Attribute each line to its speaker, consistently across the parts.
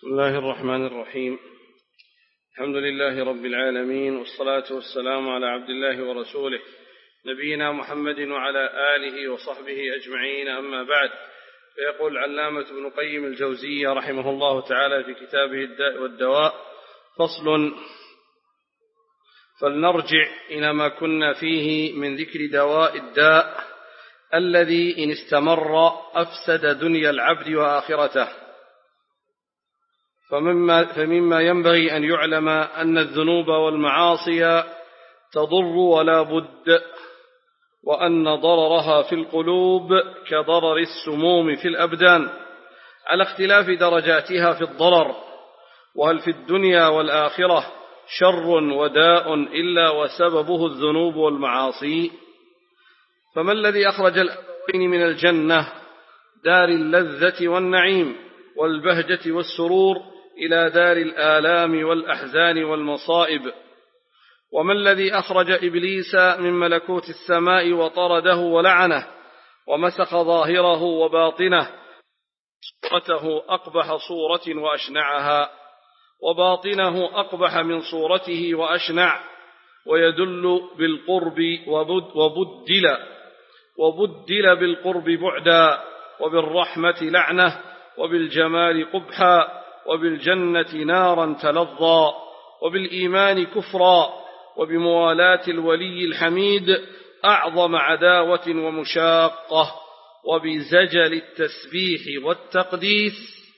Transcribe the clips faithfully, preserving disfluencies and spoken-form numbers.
Speaker 1: بسم الله الرحمن الرحيم. الحمد لله رب العالمين، والصلاة والسلام على عبد الله ورسوله نبينا محمد وعلى آله وصحبه أجمعين، أما بعد. فيقول العلامة ابن قيم الجوزية رحمه الله تعالى في كتابه الداء والدواء: فصل: فلنرجع إلى ما كنا فيه من ذكر دواء الداء الذي إن استمر أفسد دنيا العبد وآخرته. فمما, فمما ينبغي أن يعلم أن الذنوب والمعاصي تضر ولا بد، وأن ضررها في القلوب كضرر السموم في الأبدان، على اختلاف درجاتها في الضرر. وهل في الدنيا والآخرة شر وداء إلا وسببه الذنوب والمعاصي؟ فما الذي أخرج الأبوين من الجنة دار اللذة والنعيم والبهجة والسرور إلى دار الآلام والأحزان والمصائب؟ وما الذي أخرج إبليس من ملكوت السماء وطرده ولعنه ومسخ ظاهره وباطنه، صورته أقبح صورة وأشنعها، وباطنه أقبح من صورته وأشنع، ويدل بالقرب وبدل وبدل بالقرب بعدا، وبالرحمة لعنة، وبالجمال قبحا، وبالجنة نارا تلظى، وبالإيمان كفرا، وبموالاة الولي الحميد أعظم عداوة ومشاقة، وبزجل التسبيح والتقديس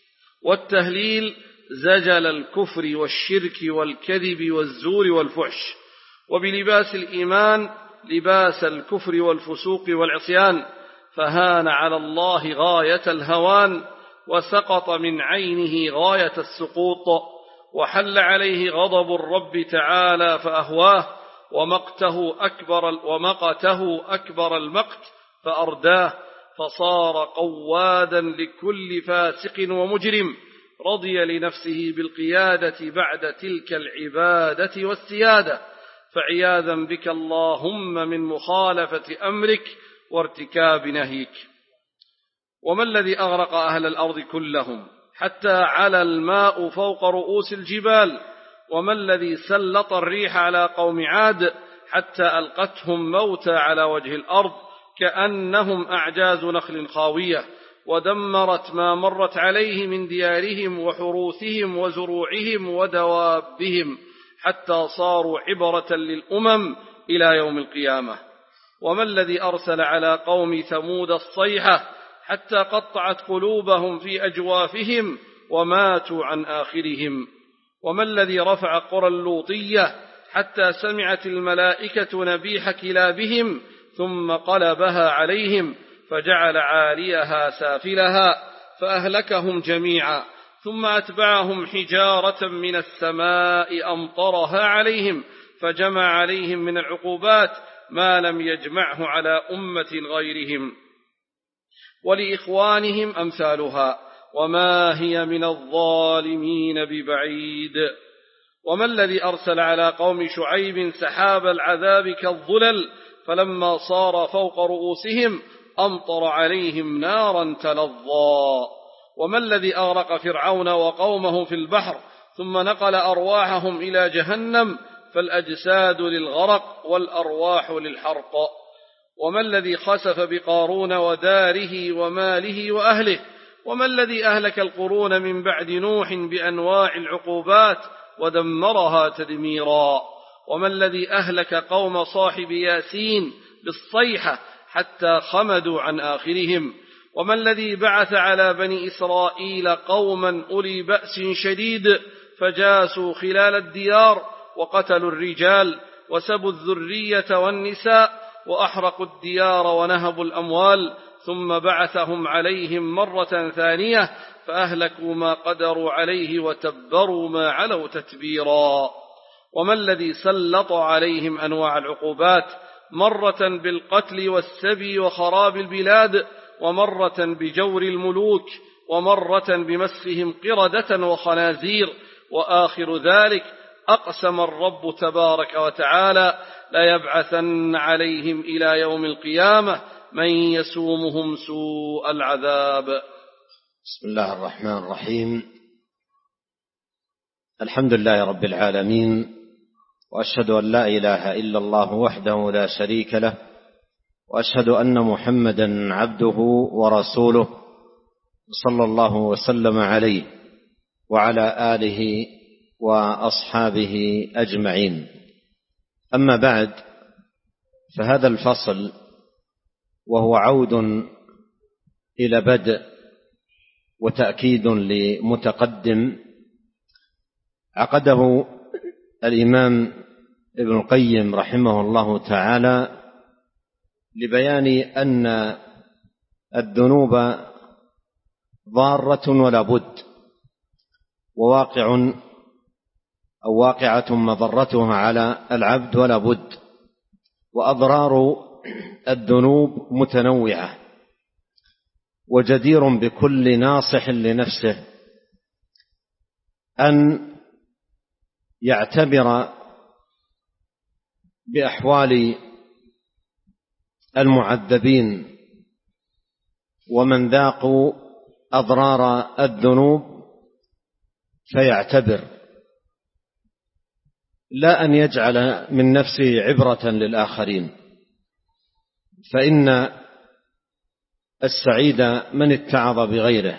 Speaker 1: والتهليل زجل الكفر والشرك والكذب والزور والفحش، وبلباس الإيمان لباس الكفر والفسوق والعصيان، فهان على الله غاية الهوان، وسقط من عينه غاية السقوط، وحل عليه غضب الرب تعالى فأهواه، ومقته أكبر, ومقته أكبر المقت فأرداه، فصار قوادا لكل فاسق ومجرم، رضي لنفسه بالقيادة بعد تلك العبادة والسيادة. فعياذا بك اللهم من مخالفة أمرك وارتكاب نهيك. وما الذي أغرق أهل الأرض كلهم حتى على الماء فوق رؤوس الجبال؟ وما الذي سلط الريح على قوم عاد حتى ألقتهم موتى على وجه الأرض كأنهم أعجاز نخل خاوية، ودمرت ما مرت عليه من ديارهم وحروثهم وزروعهم ودوابهم، حتى صاروا عبرة للأمم إلى يوم القيامة؟ وما الذي أرسل على قوم ثمود الصيحة حتى قطعت قلوبهم في أجوافهم وماتوا عن آخرهم؟ وما الذي رفع قرى اللوطية حتى سمعت الملائكة نبيح كلابهم ثم قلبها عليهم فجعل عاليها سافلها فأهلكهم جميعا، ثم أتبعهم حجارة من السماء أمطرها عليهم فجمع عليهم من العقوبات ما لم يجمعه على أمة غيرهم ولإخوانهم أمثالها، وما هي من الظالمين ببعيد. وما الذي أرسل على قوم شعيب سحاب العذاب كالظلل فلما صار فوق رؤوسهم أمطر عليهم نارا تلظى؟ وما الذي أغرق فرعون وقومه في البحر ثم نقل أرواحهم إلى جهنم فالأجساد للغرق والأرواح للحرق؟ وما الذي خسف بقارون وداره وماله وأهله؟ وما الذي أهلك القرون من بعد نوح بأنواع العقوبات ودمرها تدميرا؟ وما الذي أهلك قوم صاحب ياسين بالصيحة حتى خمدوا عن آخرهم؟ وما الذي بعث على بني إسرائيل قوما أولي بأس شديد فجاسوا خلال الديار وقتلوا الرجال وسبوا الذرية والنساء وأحرقوا الديار ونهبوا الأموال، ثم بعثهم عليهم مرة ثانية فأهلكوا ما قدروا عليه وتبروا ما علوا تتبيرا؟ وما الذي سلط عليهم أنواع العقوبات، مرة بالقتل والسبي وخراب البلاد، ومرة بجور الملوك، ومرة بمسهم قردة وخنازير، وآخر ذلك أقسم الرب تبارك وتعالى ليبعثن عليهم إلى يوم القيامة من يسومهم سوء العذاب.
Speaker 2: بسم الله الرحمن الرحيم. الحمد لله رب العالمين، وأشهد أن لا إله إلا الله وحده لا شريك له، وأشهد أن محمدا عبده ورسوله صلى الله وسلم عليه وعلى آله وأصحابه أجمعين. أما بعد، فهذا الفصل وهو عود إلى بدء وتأكيد لمتقدم عقده الإمام ابن القيم رحمه الله تعالى لبيان أن الذنوب ضارة ولا بد، وواقع أو واقعة مضرتها على العبد ولا بد، وأضرار الذنوب متنوعة، وجدير بكل ناصح لنفسه أن يعتبر بأحوال المعذبين ومن ذاقوا أضرار الذنوب فيعتبر، لا أن يجعل من نفسه عبرة للآخرين، فإن السعيد من اتعظ بغيره،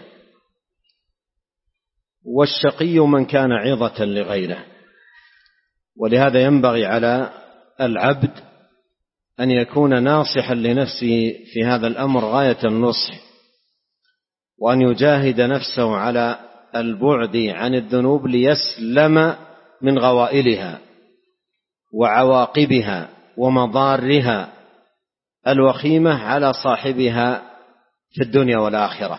Speaker 2: والشقي من كان عظة لغيره. ولهذا ينبغي على العبد أن يكون ناصحا لنفسه في هذا الأمر غاية النصح، وأن يجاهد نفسه على البعد عن الذنوب ليسلم من غوائلها وعواقبها ومضارها الوخيمة على صاحبها في الدنيا والآخرة.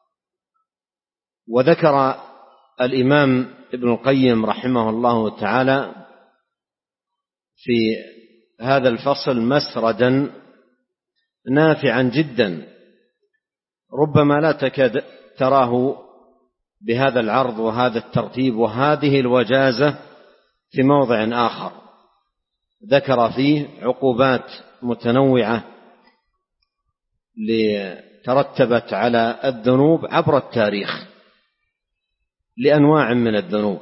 Speaker 2: وذكر الإمام ابن القيم رحمه الله تعالى في هذا الفصل مسردا نافعا جدا، ربما لا تكاد تراه بهذا العرض وهذا الترتيب وهذه الوجازة في موضع آخر. ذكر فيه عقوبات متنوعة ترتبت على الذنوب عبر التاريخ لأنواع من الذنوب،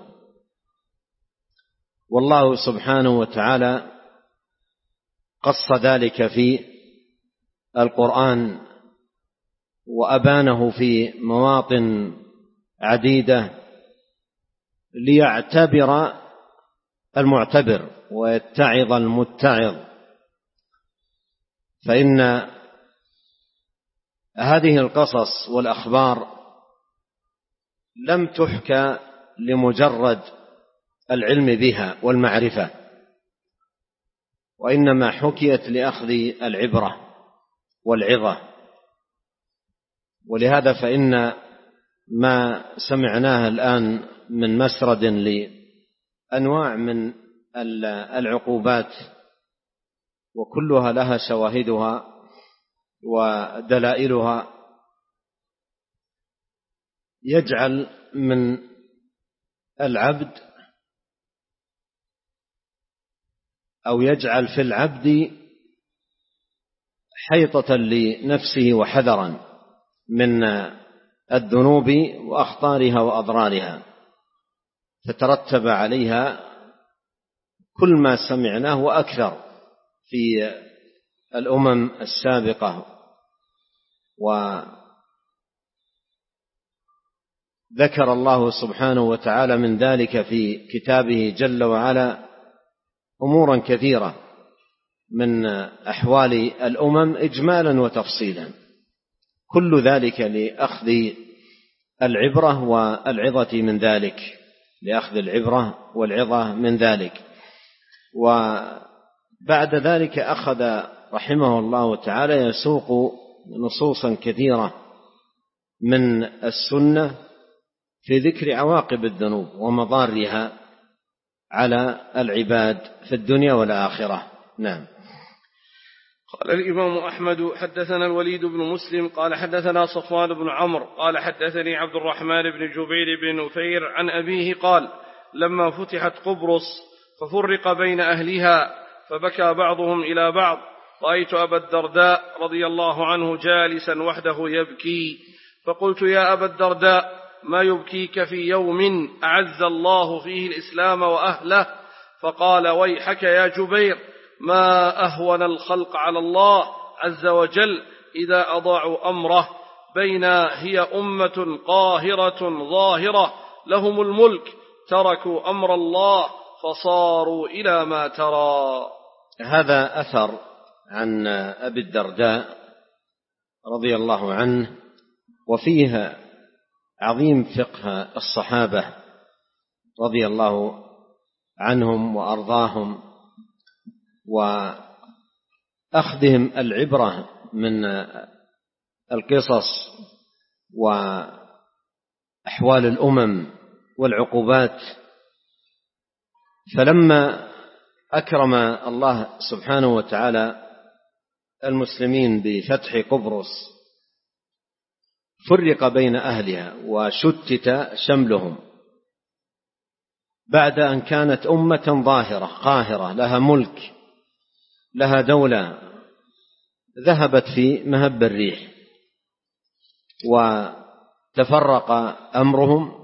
Speaker 2: والله سبحانه وتعالى قص ذلك في القرآن وأبانه في مواطن عديدة ليعتبر المعتبر ويتعظ المتعظ، فإن هذه القصص والأخبار لم تحكى لمجرد العلم بها والمعرفة، وإنما حكيت لأخذ العبرة والعظة. ولهذا فإن ما سمعناه الآن من مسرد لأنواع من العقوبات وكلها لها شواهدها ودلائلها يجعل من العبد أو يجعل في العبد حيطة لنفسه وحذرا من الذنوب وأخطارها وأضرارها، فترتب عليها كل ما سمعناه وأكثر في الأمم السابقة. وذكر الله سبحانه وتعالى من ذلك في كتابه جل وعلا أمورا كثيرة من أحوال الأمم إجمالا وتفصيلا، كل ذلك لأخذ العبرة والعظة من ذلك، لأخذ العبرة والعظة من ذلك. وبعد ذلك أخذ رحمه الله تعالى يسوق نصوصا كثيرة من السنة في ذكر عواقب الذنوب ومضارها على العباد في الدنيا والآخرة. نعم.
Speaker 1: قال الإمام أحمد: حدثنا الوليد بن مسلم قال حدثنا صفوان بن عمرو قال حدثني عبد الرحمن بن جبير بن نفير عن أبيه قال: لما فتحت قبرص ففرق بين أهلها فبكى بعضهم إلى بعض، رأيت أبا الدرداء رضي الله عنه جالسا وحده يبكي، فقلت: يا أبا الدرداء، ما يبكيك في يوم أعز الله فيه الإسلام وأهله؟ فقال: ويحك يا جبير، ما أهون الخلق على الله عز وجل إذا أضاعوا أمره، بين هي أمة قاهرة ظاهرة لهم الملك، تركوا أمر الله فصاروا إلى ما ترى.
Speaker 2: هذا أثر عن أبي الدرداء رضي الله عنه، وفيه عظيم فقه الصحابة رضي الله عنهم وأرضاهم، وأخذهم العبرة من القصص وأحوال الأمم والعقوبات. فلما أكرم الله سبحانه وتعالى المسلمين بفتح قبرص فرق بين أهلها وشتت شملهم بعد أن كانت أمة ظاهرة قاهرة لها ملك لها دولة، ذهبت في مهب الريح وتفرق أمرهم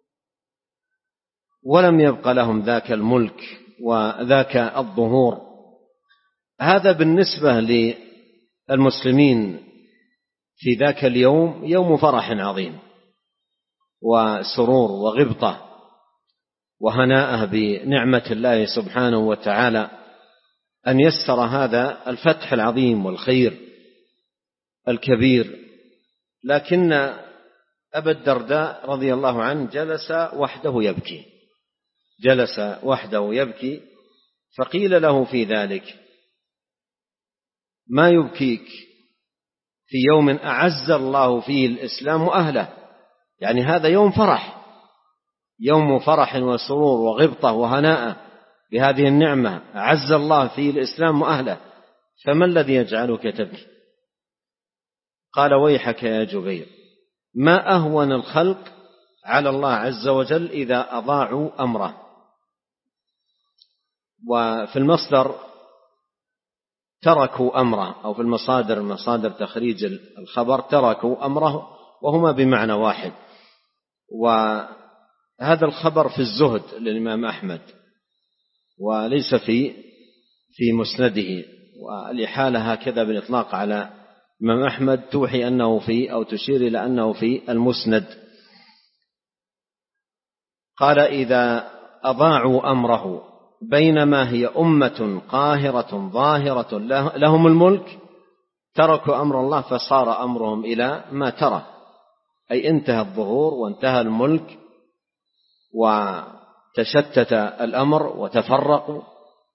Speaker 2: ولم يبق لهم ذاك الملك وذاك الظهور. هذا بالنسبة للمسلمين في ذاك اليوم يوم فرح عظيم وسرور وغبطة وهناء بنعمة الله سبحانه وتعالى أن يسر هذا الفتح العظيم والخير الكبير. لكن أبا الدرداء رضي الله عنه جلس وحده يبكي جلس وحده يبكي فقيل له في ذلك: ما يبكيك في يوم أعز الله فيه الإسلام أهله؟ يعني هذا يوم فرح، يوم فرح وسرور وغبطة وهناء بهذه النعمة، أعز الله فيه الإسلام أهله، فما الذي يجعلك تبكي؟ قال: ويحك يا جبير، ما أهون الخلق على الله عز وجل إذا أضاعوا أمره. وفي المصدر تركوا أمره، أو في المصادر مصادر تخريج الخبر تركوا أمره، وهما بمعنى واحد. وهذا الخبر في الزهد للإمام أحمد وليس في في مسنده، والإحالة هكذا بالإطلاق على الإمام أحمد توحي أنه في أو تشير إلى أنه في المسند. قال: إذا أضاعوا أمره بينما هي أمة قاهرة ظاهرة لهم الملك، تركوا أمر الله فصار أمرهم إلى ما ترى، أي انتهى الظهور وانتهى الملك وتشتت الأمر وتفرقوا.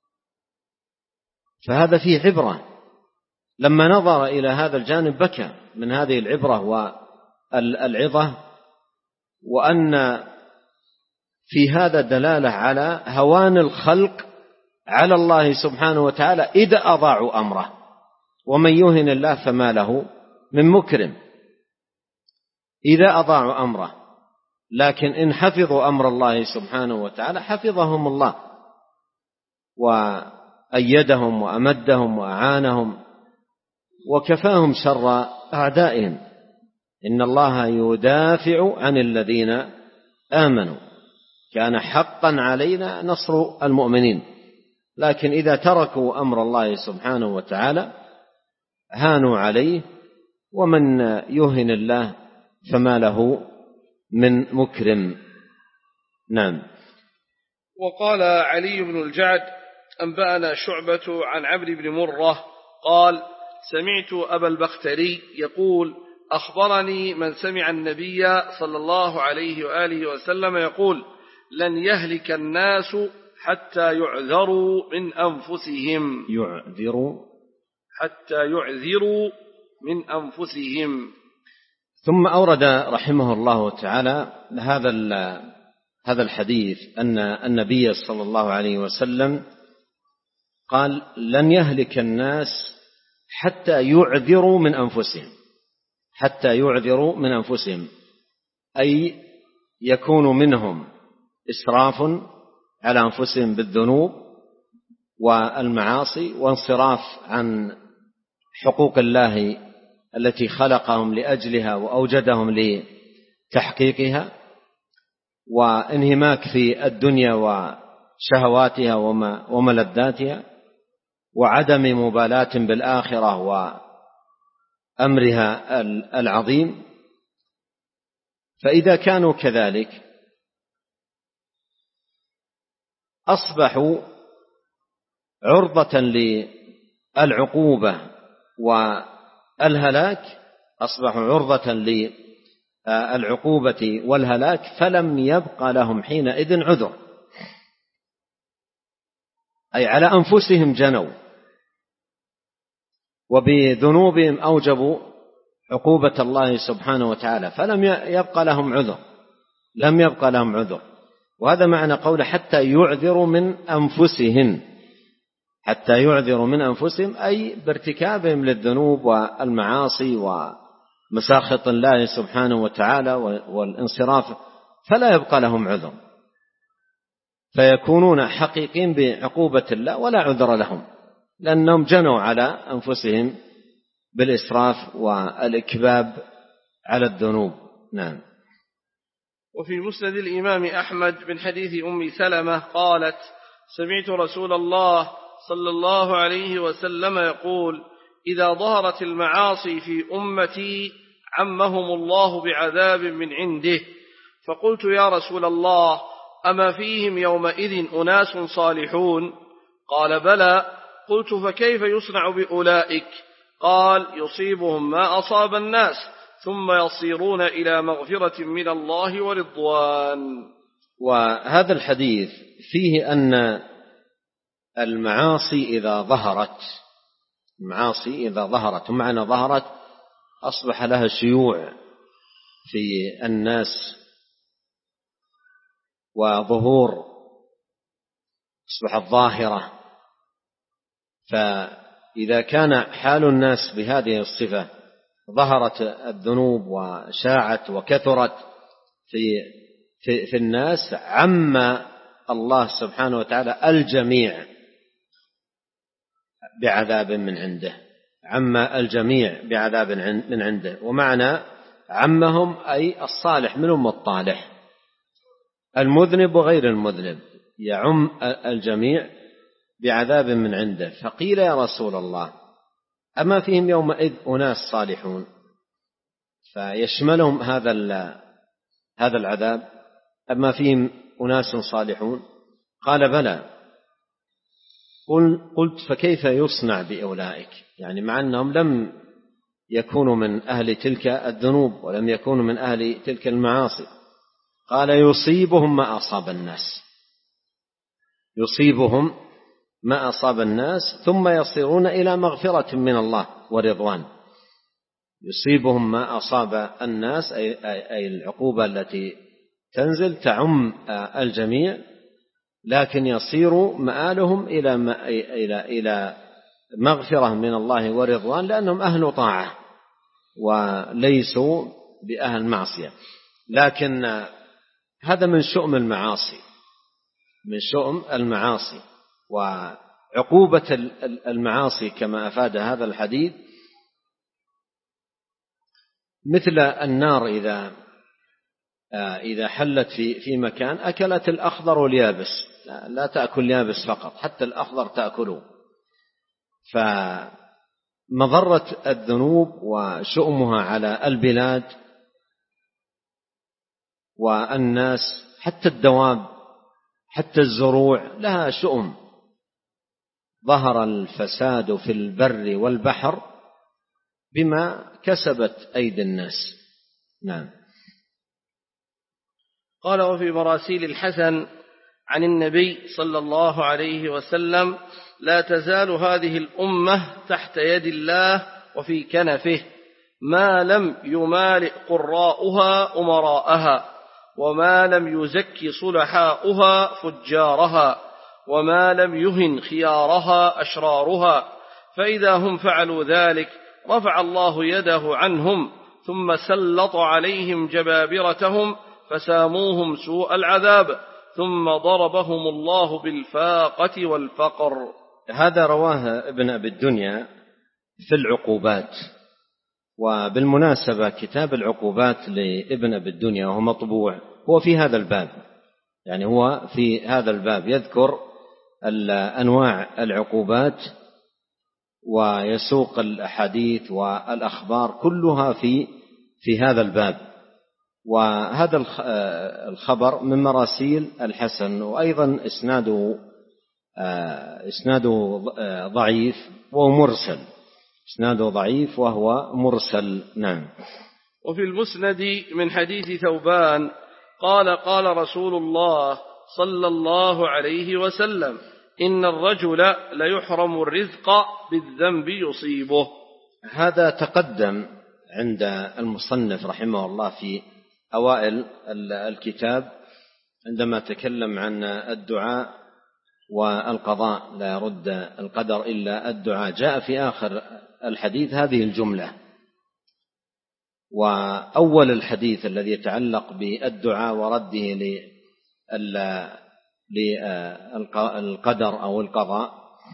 Speaker 2: فهذا فيه عبرة. لما نظر إلى هذا الجانب بكى من هذه العبرة والعظة، وأن في هذا دلالة على هوان الخلق على الله سبحانه وتعالى إذا أضاعوا أمره، ومن يهن الله فما له من مكرم إذا أضاعوا أمره. لكن إن حفظوا أمر الله سبحانه وتعالى حفظهم الله وأيدهم وأمدهم وأعانهم وكفاهم شر أعدائهم. إن الله يدافع عن الذين آمنوا، كان حقا علينا نصر المؤمنين. لكن إذا تركوا أمر الله سبحانه وتعالى هانوا عليه، ومن يهن الله فما له من مكرم. نعم.
Speaker 1: وقال علي بن الجعد: أنبأنا شعبة عن عمرو بن مرة قال: سمعت أبا البختري يقول: أخبرني من سمع النبي صلى الله عليه وآله وسلم يقول: لن يهلك الناس حتى يعذروا من أنفسهم
Speaker 2: يعذروا
Speaker 1: حتى يعذروا من أنفسهم.
Speaker 2: ثم أورد رحمه الله تعالى هذا هذا الحديث أن النبي صلى الله عليه وسلم قال: لن يهلك الناس حتى يعذروا من أنفسهم حتى يعذروا من أنفسهم أي يكون منهم إسراف على أنفسهم بالذنوب والمعاصي وانصراف عن حقوق الله التي خلقهم لأجلها وأوجدهم لتحقيقها، وانهماك في الدنيا وشهواتها وملذاتها، وعدم مبالاة بالآخرة وأمرها العظيم. فإذا كانوا كذلك أصبحوا عرضة للعقوبة والهلاك، أصبحوا عرضة للعقوبة والهلاك، فلم يبق لهم حينئذ عذر، أي على أنفسهم جنوا وبذنوبهم أوجبوا عقوبة الله سبحانه وتعالى، فلم يبق لهم عذر، لم يبق لهم عذر. وهذا معنى قوله حتى يعذروا من أنفسهم، حتى يعذروا من أنفسهم أي بارتكابهم للذنوب والمعاصي ومساخط الله سبحانه وتعالى والانصراف، فلا يبقى لهم عذر، فيكونون حقيقين بعقوبة الله ولا عذر لهم، لأنهم جنوا على أنفسهم بالإسراف والإكباب على الذنوب. نعم.
Speaker 1: وفي مسند الإمام أحمد من حديث أم سلمة قالت: سمعت رسول الله صلى الله عليه وسلم يقول: إذا ظهرت المعاصي في أمتي عمهم الله بعذاب من عنده. فقلت: يا رسول الله، أما فيهم يومئذ أناس صالحون؟ قال: بلى. قلت: فكيف يصنع بأولئك؟ قال: يصيبهم ما أصاب الناس ثم يصيرون إلى مغفرة من الله ورضوان.
Speaker 2: وهذا الحديث فيه أن المعاصي إذا ظهرت، المعاصي إذا ظهرت، ومعنى ظهرت أصبح لها شيوع في الناس وظهور، أصبحت ظاهرة. فإذا كان حال الناس بهذه الصفة، ظهرت الذنوب وشاعت وكثرت في, في, في الناس، عم الله سبحانه وتعالى الجميع بعذاب من عنده، عم الجميع بعذاب من عنده. ومعنى عمهم أي الصالح منهم والطالح، المذنب وغير المذنب، يعم الجميع بعذاب من عنده. فقيل: يا رسول الله، أما فيهم يومئذ أناس صالحون؟ فيشملهم هذا هذا العذاب، أما فيهم أناس صالحون؟ قال: بلى. قلت: فكيف يصنع بأولئك؟ يعني مع أنهم لم يكونوا من أهل تلك الذنوب ولم يكونوا من أهل تلك المعاصي. قال: يصيبهم ما أصاب الناس، يصيبهم ما أصاب الناس ثم يصيرون إلى مغفرة من الله ورضوان. يصيبهم ما أصاب الناس أي العقوبة التي تنزل تعم الجميع، لكن يصير مآلهم إلى إلى إلى مغفرة من الله ورضوان، لأنهم أهل طاعة وليسوا بأهل معصية. لكن هذا من شؤم المعاصي، من شؤم المعاصي. وعقوبة المعاصي كما أفاد هذا الحديث مثل النار إذا إذا حلت في في مكان أكلت الأخضر واليابس، لا تأكل اليابس فقط، حتى الأخضر تأكله. فمضرة الذنوب وشؤمها على البلاد والناس، حتى الدواب، حتى الزروع لها شؤم. ظهر الفساد في البر والبحر بما كسبت أيدي الناس. نعم.
Speaker 1: قال: وفي مراسيل الحسن عن النبي صلى الله عليه وسلم: لا تزال هذه الأمة تحت يد الله وفي كنفه ما لم يمالئ قراؤها أمراءها، وما لم يزكي صلحاؤها فجارها، وما لم يهن خيارها أشرارها. فإذا هم فعلوا ذلك رفع الله يده عنهم، ثم سلط عليهم جبابرتهم فساموهم سوء العذاب، ثم ضربهم الله بالفاقة والفقر.
Speaker 2: هذا رواه ابن أبي الدنيا في العقوبات. وبالمناسبة كتاب العقوبات لابن أبي الدنيا وهو مطبوع هو في هذا الباب، يعني هو في هذا الباب يذكر أنواع العقوبات ويسوق الأحاديث والأخبار كلها في في هذا الباب. وهذا الخبر من مراسيل الحسن، وأيضا إسناده إسناده ضعيف وهو مرسل، إسناده ضعيف وهو مرسل. نعم.
Speaker 1: وفي المسند من حديث ثوبان قال قال رسول الله صلى الله عليه وسلم: إن الرجل ليحرم الرزق بالذنب يصيبه.
Speaker 2: هذا تقدم عند المصنف رحمه الله في أوائل الكتاب عندما تكلم عن الدعاء والقضاء، لا يرد القدر إلا الدعاء. جاء في آخر الحديث هذه الجملة. وأول الحديث الذي يتعلق بالدعاء ورده للقدر أو القضاء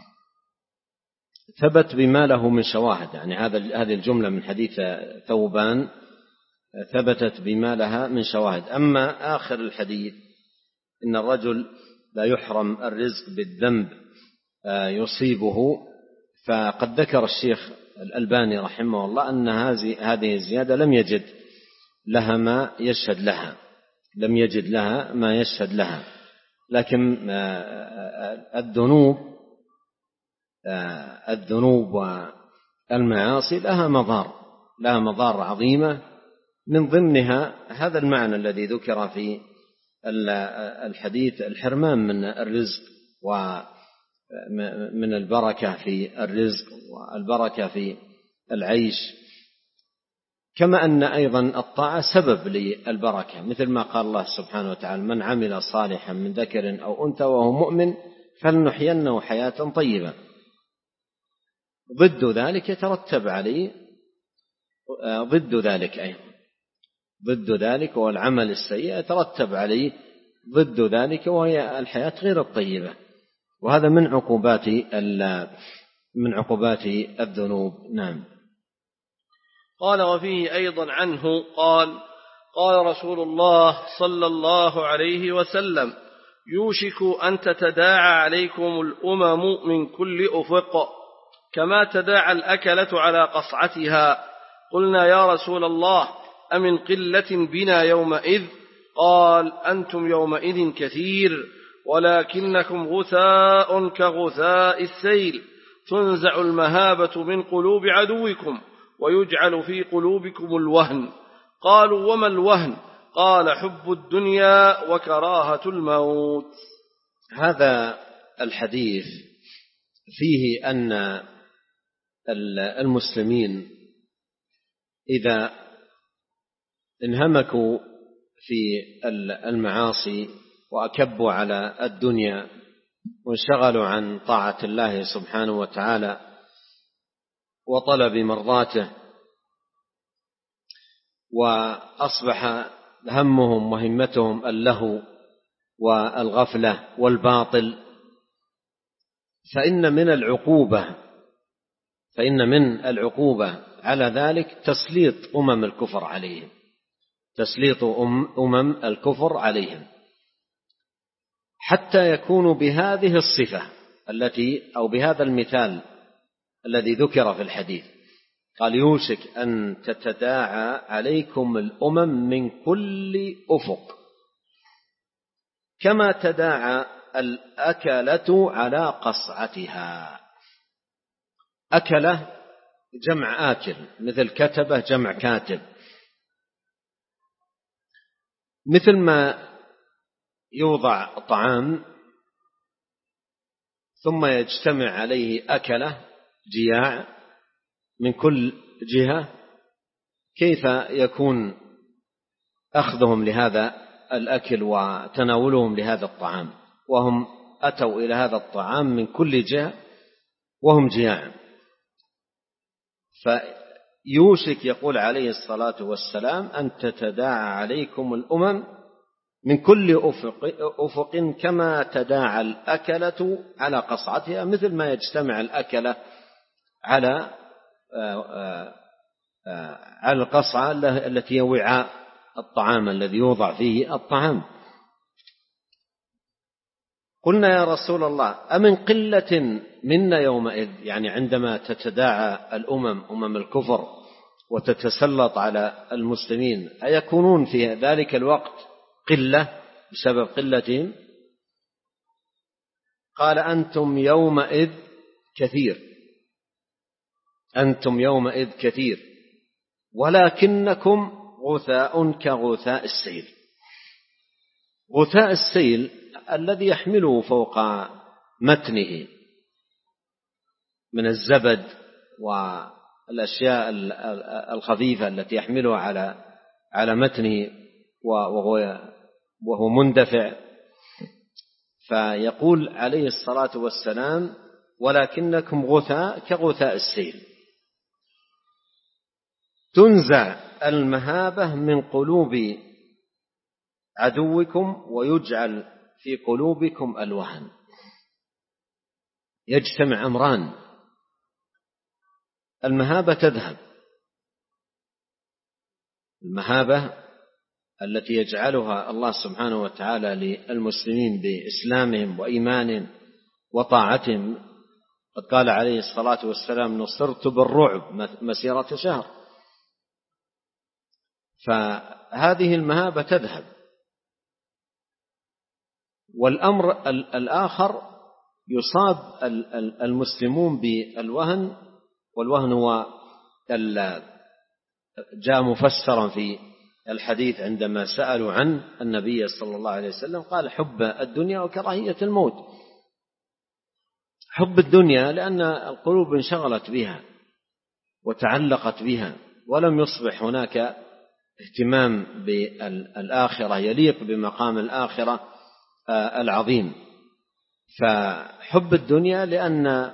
Speaker 2: ثبت بما له من شواهد، يعني هذه الجملة من حديث ثوبان ثبتت بما لها من شواهد. أما آخر الحديث إن الرجل لا يحرم الرزق بالذنب يصيبه، فقد ذكر الشيخ الألباني رحمه الله أن هذه الزيادة لم يجد لها ما يشهد لها لم يجد لها ما يشهد لها لكن الذنوب الذنوب والمعاصي لها مضار لها مضار عظيمة، من ضمنها هذا المعنى الذي ذكر في الحديث: الحرمان من الرزق ومن البركة في الرزق والبركة في العيش، كما أن أيضا الطاعة سبب للبركة، مثل ما قال الله سبحانه وتعالى: من عمل صالحا من ذكر أو أنثى وهو مؤمن فلنحيينه حياة طيبة. ضد ذلك يترتب عليه ضد ذلك أيضا ضد ذلك والعمل السيء يترتب عليه ضد ذلك، وهي الحياة غير الطيبة، وهذا من عقوبات من عقوبات الذنوب. نعم.
Speaker 1: قال: وفيه أيضا عنه قال: قال رسول الله صلى الله عليه وسلم: يوشك أن تتداعى عليكم الأمم من كل أفق كما تداعى الأكلة على قصعتها. قلنا: يا رسول الله، أمن قلة بنا يومئذ؟ قال: أنتم يومئذ كثير، ولكنكم غثاء كغثاء السيل، تنزع المهابة من قلوب عدوكم ويجعل في قلوبكم الوهن. قالوا: وما الوهن؟ قال: حب الدنيا وكراهة الموت.
Speaker 2: هذا الحديث فيه أن المسلمين إذا انهمكوا في المعاصي وأكبوا على الدنيا وانشغلوا عن طاعة الله سبحانه وتعالى وطلب مرضاته، وأصبح همهم وهمتهم اللهو والغفلة والباطل، فإن من العقوبة فإن من العقوبة على ذلك تسليط أمم الكفر عليهم تسليط أمم الكفر عليهم حتى يكونوا بهذه الصفة التي أو بهذا المثال الذي ذكر في الحديث. قال: يوشك أن تتداعى عليكم الأمم من كل أفق كما تداعى الأكلة على قصعتها. أكلة جمع آكل، مثل كتبة جمع كاتب، مثل ما يوضع طعام ثم يجتمع عليه أكلة جياع من كل جهة، كيف يكون أخذهم لهذا الأكل وتناولهم لهذا الطعام وهم أتوا إلى هذا الطعام من كل جهة وهم جياع؟ فيوشك يقول عليه الصلاة والسلام أن تتداعى عليكم الأمم من كل أفق, أفق كما تداعى الأكلة على قصعتها، مثل ما يجتمع الأكلة على على القصعة التي هي وعاء الطعام الذي يوضع فيه الطعام. قلنا يا رسول الله أمن قلة منا يومئذ، يعني عندما تتداعى الأمم أمم الكفر وتتسلط على المسلمين أيكونون في ذلك الوقت قلة بسبب قلتهم؟ قال أنتم يومئذ كثير، أنتم يومئذ كثير ولكنكم غثاء كغثاء السيل. غثاء السيل الذي يحمله فوق متنه من الزبد والأشياء الخفيفة التي يحملها على على متنه وهو وهو مندفع. فيقول عليه الصلاة والسلام ولكنكم غثاء كغثاء السيل. تنزع المهابة من قلوب عدوكم ويجعل في قلوبكم الوهن. يجتمع أمران، المهابة تذهب، المهابة التي يجعلها الله سبحانه وتعالى للمسلمين بإسلامهم وإيمانهم وطاعتهم. قد قال عليه الصلاة والسلام نصرت بالرعب مسيرة شهر. فهذه المهابة تذهب. والأمر الآخر يصاب المسلمون بالوهن، والوهن هو جاء مفسرا في الحديث عندما سألوا عن النبي صلى الله عليه وسلم قال حب الدنيا وكراهية الموت. حب الدنيا لأن القلوب انشغلت بها وتعلقت بها ولم يصبح هناك اهتمام بالآخرة يليق بمقام الآخرة العظيم. فحب الدنيا لأن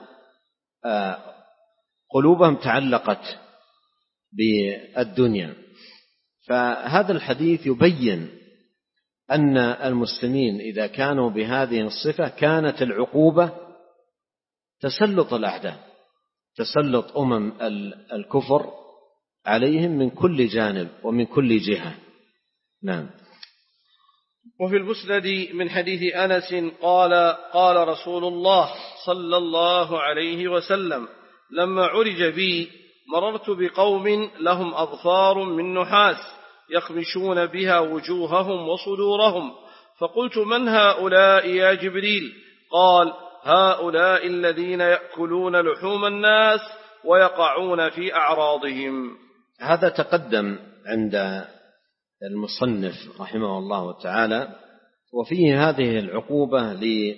Speaker 2: قلوبهم تعلقت بالدنيا. فهذا الحديث يبين أن المسلمين إذا كانوا بهذه الصفة كانت العقوبة تسلط الأعداء، تسلط أمم الكفر عليهم من كل جانب ومن كل جهة. نعم.
Speaker 1: وفي المسند من حديث أنس قال قال رسول الله صلى الله عليه وسلم لما عرج بي مررت بقوم لهم أظفار من نحاس يخمشون بها وجوههم وصدورهم، فقلت من هؤلاء يا جبريل؟ قال هؤلاء الذين يأكلون لحوم الناس ويقعون في أعراضهم.
Speaker 2: هذا تقدم عند المصنف رحمه الله تعالى، وفيه هذه العقوبة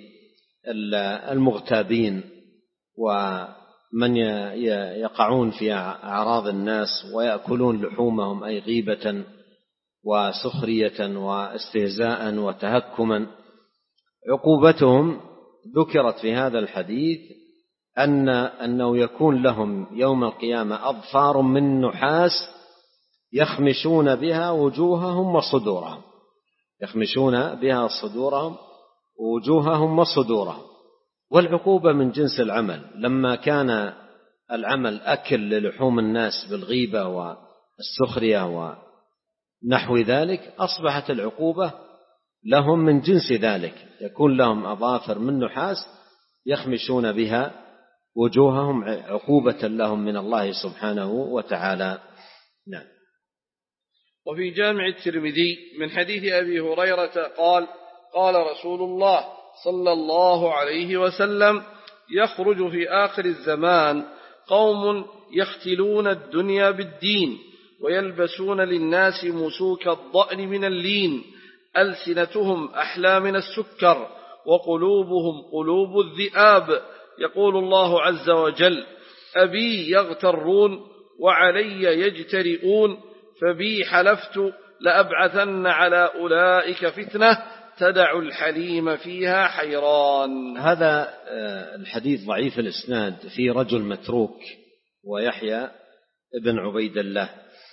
Speaker 2: للمغتابين ومن يقعون في أعراض الناس ويأكلون لحومهم، أي غيبة وسخرية واستهزاء وتهكما. عقوبتهم ذكرت في هذا الحديث أن أنه يكون لهم يوم القيامة أظفار من نحاس يخمشون بها وجوههم وصدورهم، يخمشون بها صدورهم ووجوههم وصدورهم. والعقوبة من جنس العمل، لما كان العمل أكل للحوم الناس بالغيبة والسخرية ونحو ذلك أصبحت العقوبة لهم من جنس ذلك، يكون لهم أظافر من نحاس يخمشون بها وجوههم عقوبة لهم من الله سبحانه وتعالى. نعم.
Speaker 1: وفي جامع الترمذي من حديث أبي هريرة قال قال رسول الله صلى الله عليه وسلم يخرج في آخر الزمان قوم يختلون الدنيا بالدين ويلبسون للناس مسوك الضأن من اللين، ألسنتهم أحلى من السكر وقلوبهم قلوب الذئاب. يقول الله عز وجل أبي يغترون وعلي يجترئون، فبي حلفت لأبعثن على أولئك فتنة تدع الحليم فيها حيران.
Speaker 2: هذا الحديث ضعيف الإسناد، في رجل متروك ويحيى ابن عبيد الله،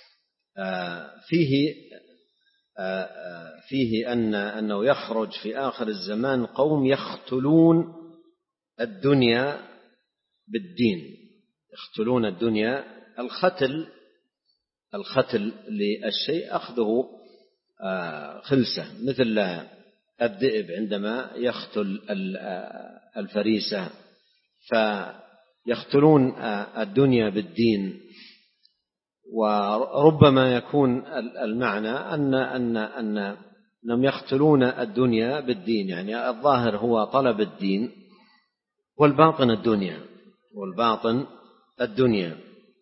Speaker 2: فيه فيه أن أنه يخرج في آخر الزمان قوم يختلون الدنيا بالدين، يختلون الدنيا. الختل الختل للشيء أخذه خلسة، مثل الذئب عندما يقتل الفريسة، فيقتلون الدنيا بالدين. وربما يكون المعنى أن أن أن أنهم يقتلون الدنيا بالدين، يعني الظاهر هو طلب الدين والباطن الدنيا والباطن الدنيا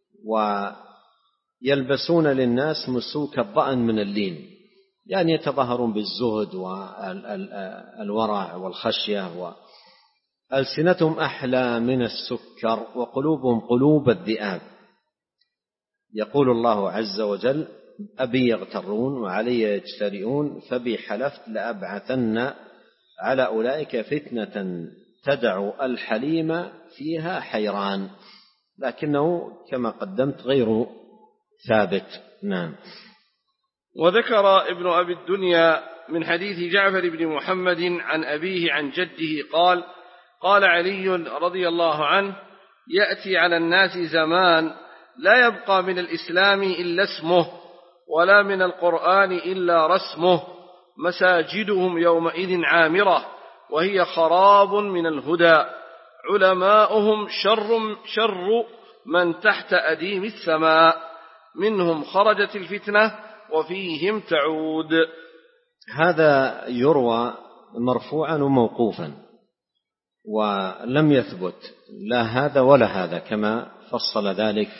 Speaker 2: ويلبسون للناس مسوك الضأن من اللين، يعني يتظاهرون بالزهد والورع والخشية، وألسنتهم أحلى من السكر وقلوبهم قلوب الذئاب. يقول الله عز وجل: أبي يغترون وعلي يجترئون فبي حلفت لأبعثن على أولئك فتنة تدع الحليم فيها حيران، لكنه كما قدمت غير ثابت. نعم.
Speaker 1: وذكر ابن أبي الدنيا من حديث جعفر بن محمد عن أبيه عن جده قال: قال علي رضي الله عنه: يأتي على الناس زمان لا يبقى من الإسلام إلا اسمه ولا من القرآن إلا رسمه، مساجدهم يومئذ عامرة وهي خراب من الهدى، علماؤهم شر, شر من تحت أديم السماء، منهم خرجت الفتنة وفيهم تعود.
Speaker 2: هذا يروى مرفوعا وموقوفا، ولم يثبت لا هذا ولا هذا، كما فصل ذلك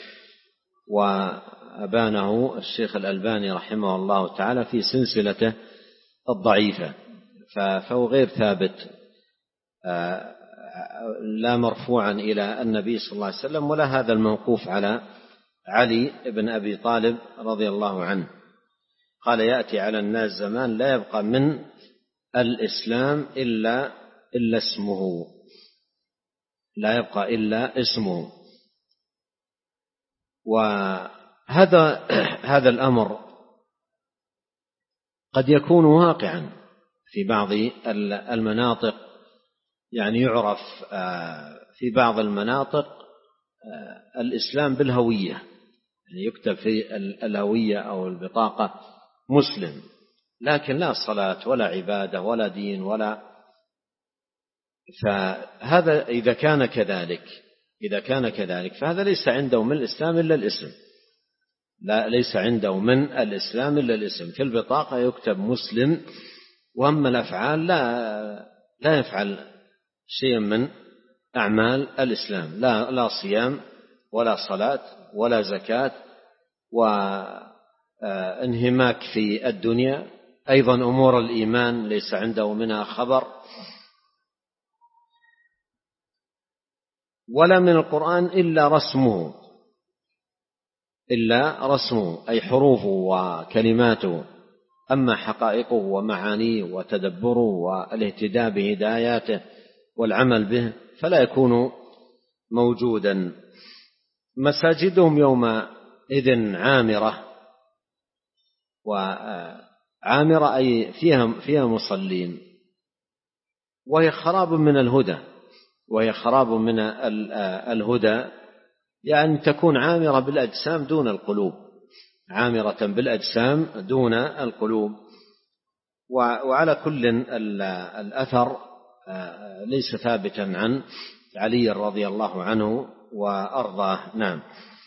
Speaker 2: وأبانه الشيخ الألباني رحمه الله تعالى في سلسلته الضعيفة، فهو غير ثابت، لا مرفوعا إلى النبي صلى الله عليه وسلم ولا هذا الموقوف على علي بن أبي طالب رضي الله عنه. قال: يأتي على الناس زمان لا يبقى من الإسلام إلا إلا اسمه، لا يبقى إلا اسمه. وهذا هذا الأمر قد يكون واقعا في بعض المناطق، يعني يعرف في بعض المناطق الإسلام بالهوية، يعني يكتب في الهوية أو البطاقة مسلم، لكن لا صلاة ولا عبادة ولا دين ولا. فهذا إذا كان كذلك إذا كان كذلك فهذا ليس عنده من الإسلام إلا الاسم، لا ليس عنده من الإسلام إلا الاسم. في البطاقة يكتب مسلم، وأما الأفعال لا لا يفعل شيء من أعمال الإسلام، لا لا صيام ولا صلاة ولا زكاة، وانهماك في الدنيا، أيضا أمور الإيمان ليس عنده منها خبر، ولا من القرآن إلا رسمه إلا رسمه أي حروفه وكلماته، أما حقائقه ومعانيه وتدبره والاهتداء بهداياته والعمل به فلا يكون موجودا. مساجدهم يومئذ عامرة، وعامرة أي فيها فيها مصلين، وهي خراب من الهدى وهي خراب من الهدى يعني تكون عامرة بالأجسام دون القلوب، عامرة بالأجسام دون القلوب. وعلى كل الأثر ليس ثابتا عن علي رضي الله عنه وأرضاه. نعم.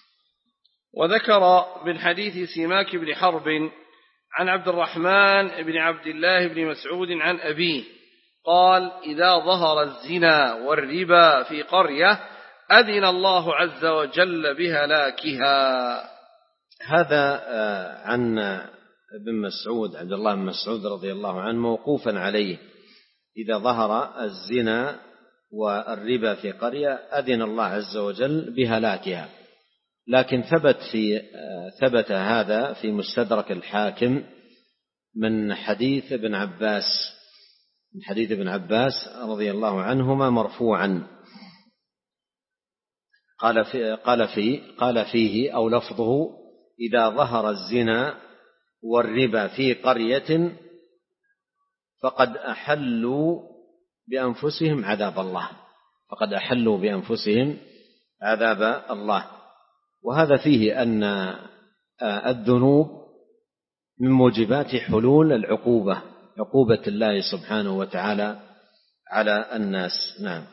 Speaker 1: وذكر من حديث سماك بن حرب عن عبد الرحمن بن عبد الله بن مسعود عن أبيه قال: إذا ظهر الزنا والربا في قرية أذن الله عز وجل بهلاكها.
Speaker 2: هذا عن ابن مسعود عبد الله بن مسعود رضي الله عنه موقوفا عليه: إذا ظهر الزنا والربا في قرية أذن الله عز وجل بهلاكها. لكن ثبت في ثبت هذا في مستدرك الحاكم من حديث ابن عباس من حديث ابن عباس رضي الله عنهما مرفوعا، قال في قال في قال فيه أو لفظه: إذا ظهر الزنا والربا في قرية فقد أحلوا بأنفسهم عذاب الله فقد أحلوا بأنفسهم عذاب الله. وهذا فيه أن الذنوب من موجبات حلول العقوبة، عقوبة الله سبحانه وتعالى على الناس. نعم.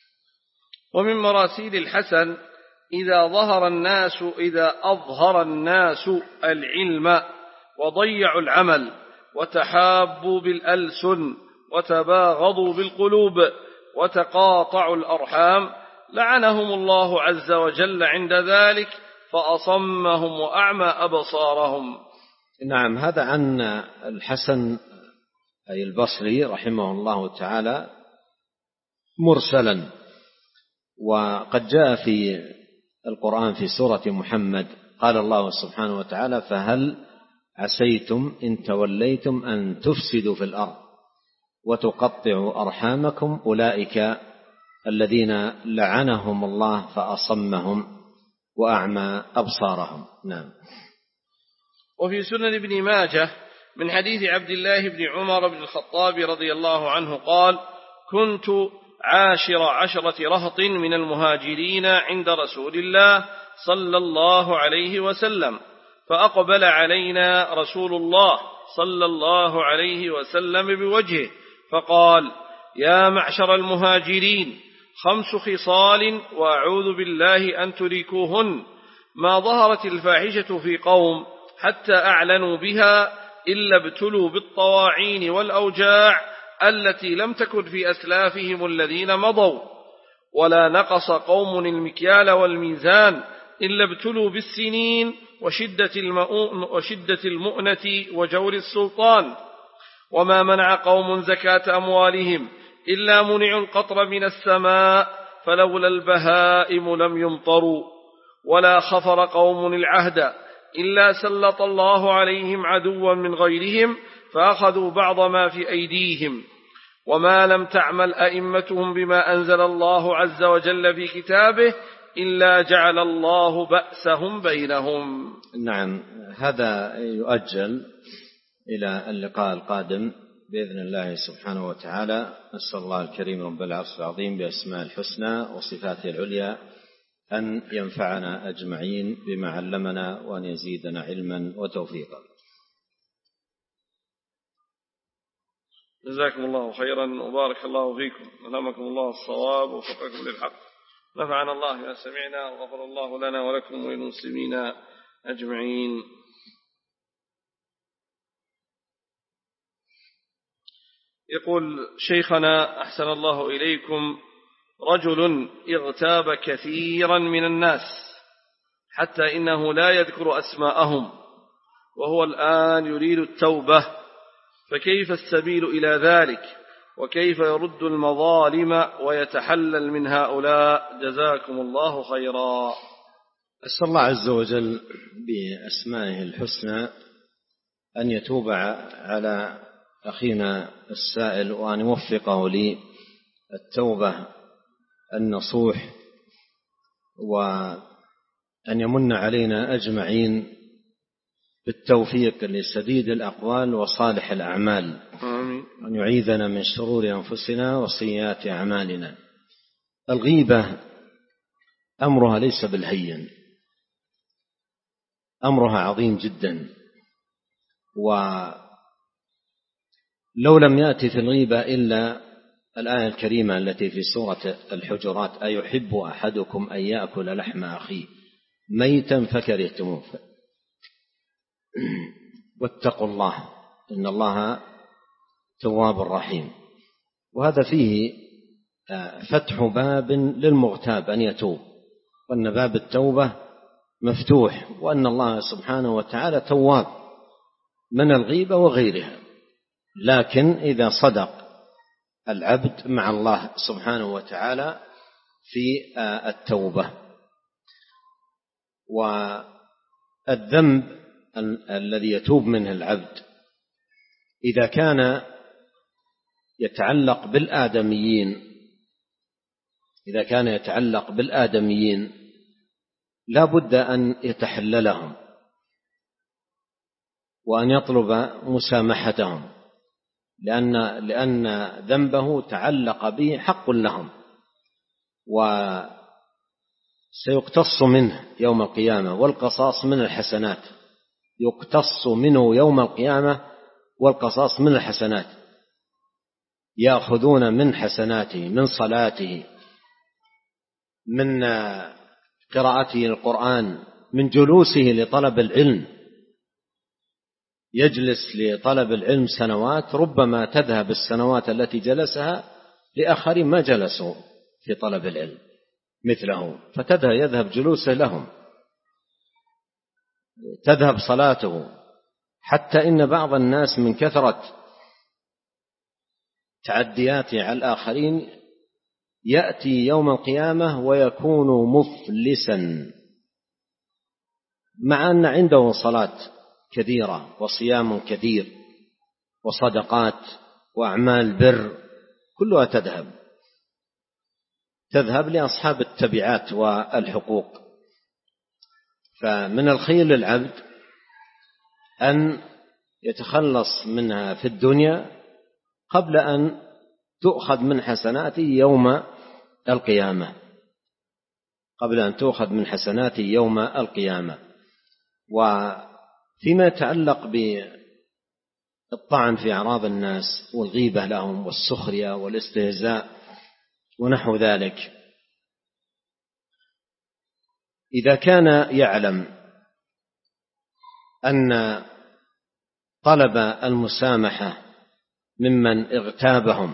Speaker 1: ومن مراسيل الحسن: إذا ظهر الناس إذا أظهر الناس العلم وضيعوا العمل وتحابوا بالألسن وتباغضوا بالقلوب وتقاطعوا الأرحام لعنهم الله عز وجل عند ذلك فأصمهم وأعمى أبصارهم.
Speaker 2: نعم. هذا عن الحسن أي البصري رحمه الله تعالى مرسلا، وقد جاء في القرآن في سورة محمد قال الله سبحانه وتعالى: فهل عسيتم إن توليتم أن تفسدوا في الأرض وتقطعوا أرحامكم أولئك الذين لعنهم الله فأصمهم وأعمى أبصارهم. نعم.
Speaker 1: وفي سنن ابن ماجه من حديث عبد الله بن عمر بن الخطاب رضي الله عنه قال: كنت عاشر عشرة رهط من المهاجرين عند رسول الله صلى الله عليه وسلم، فأقبل علينا رسول الله صلى الله عليه وسلم بوجهه فقال: يا معشر المهاجرين، خمس خصال وأعوذ بالله أن تركوهن، ما ظهرت الفاحشة في قوم حتى أعلنوا بها إلا ابتلوا بالطواعين والأوجاع التي لم تكن في أسلافهم الذين مضوا، ولا نقص قوم المكيال والميزان إلا ابتلوا بالسنين وشدة, وشدة المؤنة وجور السلطان، وما منع قوم زكاة أموالهم إلا منعوا القطر من السماء فلولا البهائم لم يمطروا، ولا خفر قوم العهد إلا سلط الله عليهم عدوا من غيرهم فأخذوا بعض ما في أيديهم، وما لم تعمل أئمتهم بما أنزل الله عز وجل في كتابه إلا جعل الله بأسهم بينهم.
Speaker 2: نعم. هذا يؤجل إلى اللقاء القادم بإذن الله سبحانه وتعالى. نسأل الله الكريم رب العرش العظيم بأسماء الحسنى وصفاته العليا أن ينفعنا أجمعين بما علمنا وأن يزيدنا علما وتوفيقا.
Speaker 1: جزاكم الله خيرا وبارك الله فيكم، ألهمكم الله الصواب ووفقكم للحق، نفعنا الله ما سمعنا وغفر الله لنا ولكم وللمسلمين أجمعين. يقول شيخنا أحسن الله إليكم: رجل اغتاب كثيرا من الناس حتى إنه لا يذكر أسماءهم، وهو الآن يريد التوبة، فكيف السبيل إلى ذلك؟ وكيف يرد المظالم ويتحلل من هؤلاء؟ جزاكم الله خيرا.
Speaker 2: أسأل الله عز وجل بأسمائه الحسنى أن يتوب على أخينا السائل وأن يوفقه للتوبة النصوح، وأن يمن علينا أجمعين بالتوفيق لسديد الأقوال وصالح الأعمال،
Speaker 1: آمين.
Speaker 2: أن يعيذنا من شرور أنفسنا وسيئات أعمالنا. الغيبة أمرها ليس بالهين، أمرها عظيم جدا، ولو لم يأتي في الغيبة إلا الآية الكريمة التي في سورة الحجرات: أيحب أحدكم أن يأكل لحم أخيه ميتا فكرهتموه واتقوا الله إن الله تواب رحيم. وهذا فيه فتح باب للمغتاب أن يتوب، وأن باب التوبة مفتوح، وأن الله سبحانه وتعالى تواب من الغيبة وغيرها. لكن إذا صدق العبد مع الله سبحانه وتعالى في التوبة، والذنب الذي يتوب منه العبد إذا كان يتعلق بالآدميين إذا كان يتعلق بالآدميين لا بد أن يتحللهم وأن يطلب مسامحتهم، لأن لأن ذنبه تعلق به حق لهم، وسيقتص منه يوم القيامة، والقصاص من الحسنات، يقتص منه يوم القيامة، والقصاص من الحسنات، يأخذون من حسناته، من صلاته، من قراءته القرآن، من جلوسه لطلب العلم. يجلس لطلب العلم سنوات، ربما تذهب السنوات التي جلسها لآخرين ما جلسوا في طلب العلم مثله، فتذهب يذهب جلوسه لهم، تذهب صلاته. حتى إن بعض الناس من كثرة تعدياته على الآخرين يأتي يوم القيامة ويكون مفلسا، مع أن عنده صلاة كثيرة وصيام كثير وصدقات وأعمال بر كلها تذهب تذهب لأصحاب التبعات والحقوق. فمن الخير للعبد أن يتخلص منها في الدنيا قبل أن تؤخذ من حسناته يوم القيامة، قبل أن تؤخذ من حسناته يوم القيامة. وفيما يتعلق بالطعن في أعراض الناس والغيبة لهم والسخرية والاستهزاء ونحو ذلك، إذا كان يعلم أن طلب المسامحة ممن اغتابهم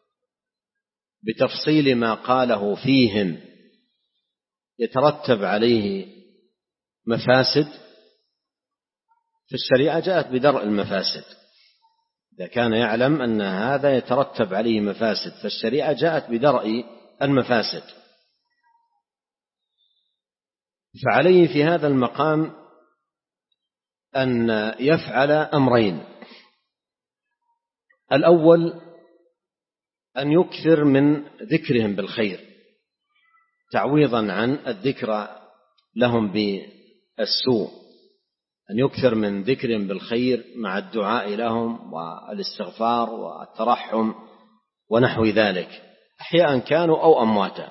Speaker 2: بتفصيل ما قاله فيهم يترتب عليه مفاسد، فالشريعة جاءت بدرء المفاسد. إذا كان يعلم أن هذا يترتب عليه مفاسد فالشريعة جاءت بدرء المفاسد. فعليه في هذا المقام أن يفعل أمرين: الأول أن يكثر من ذكرهم بالخير تعويضا عن الذكر لهم بالسوء، أن يكثر من ذكرهم بالخير مع الدعاء لهم والاستغفار والترحم ونحو ذلك، أحياء كانوا أو أمواتا.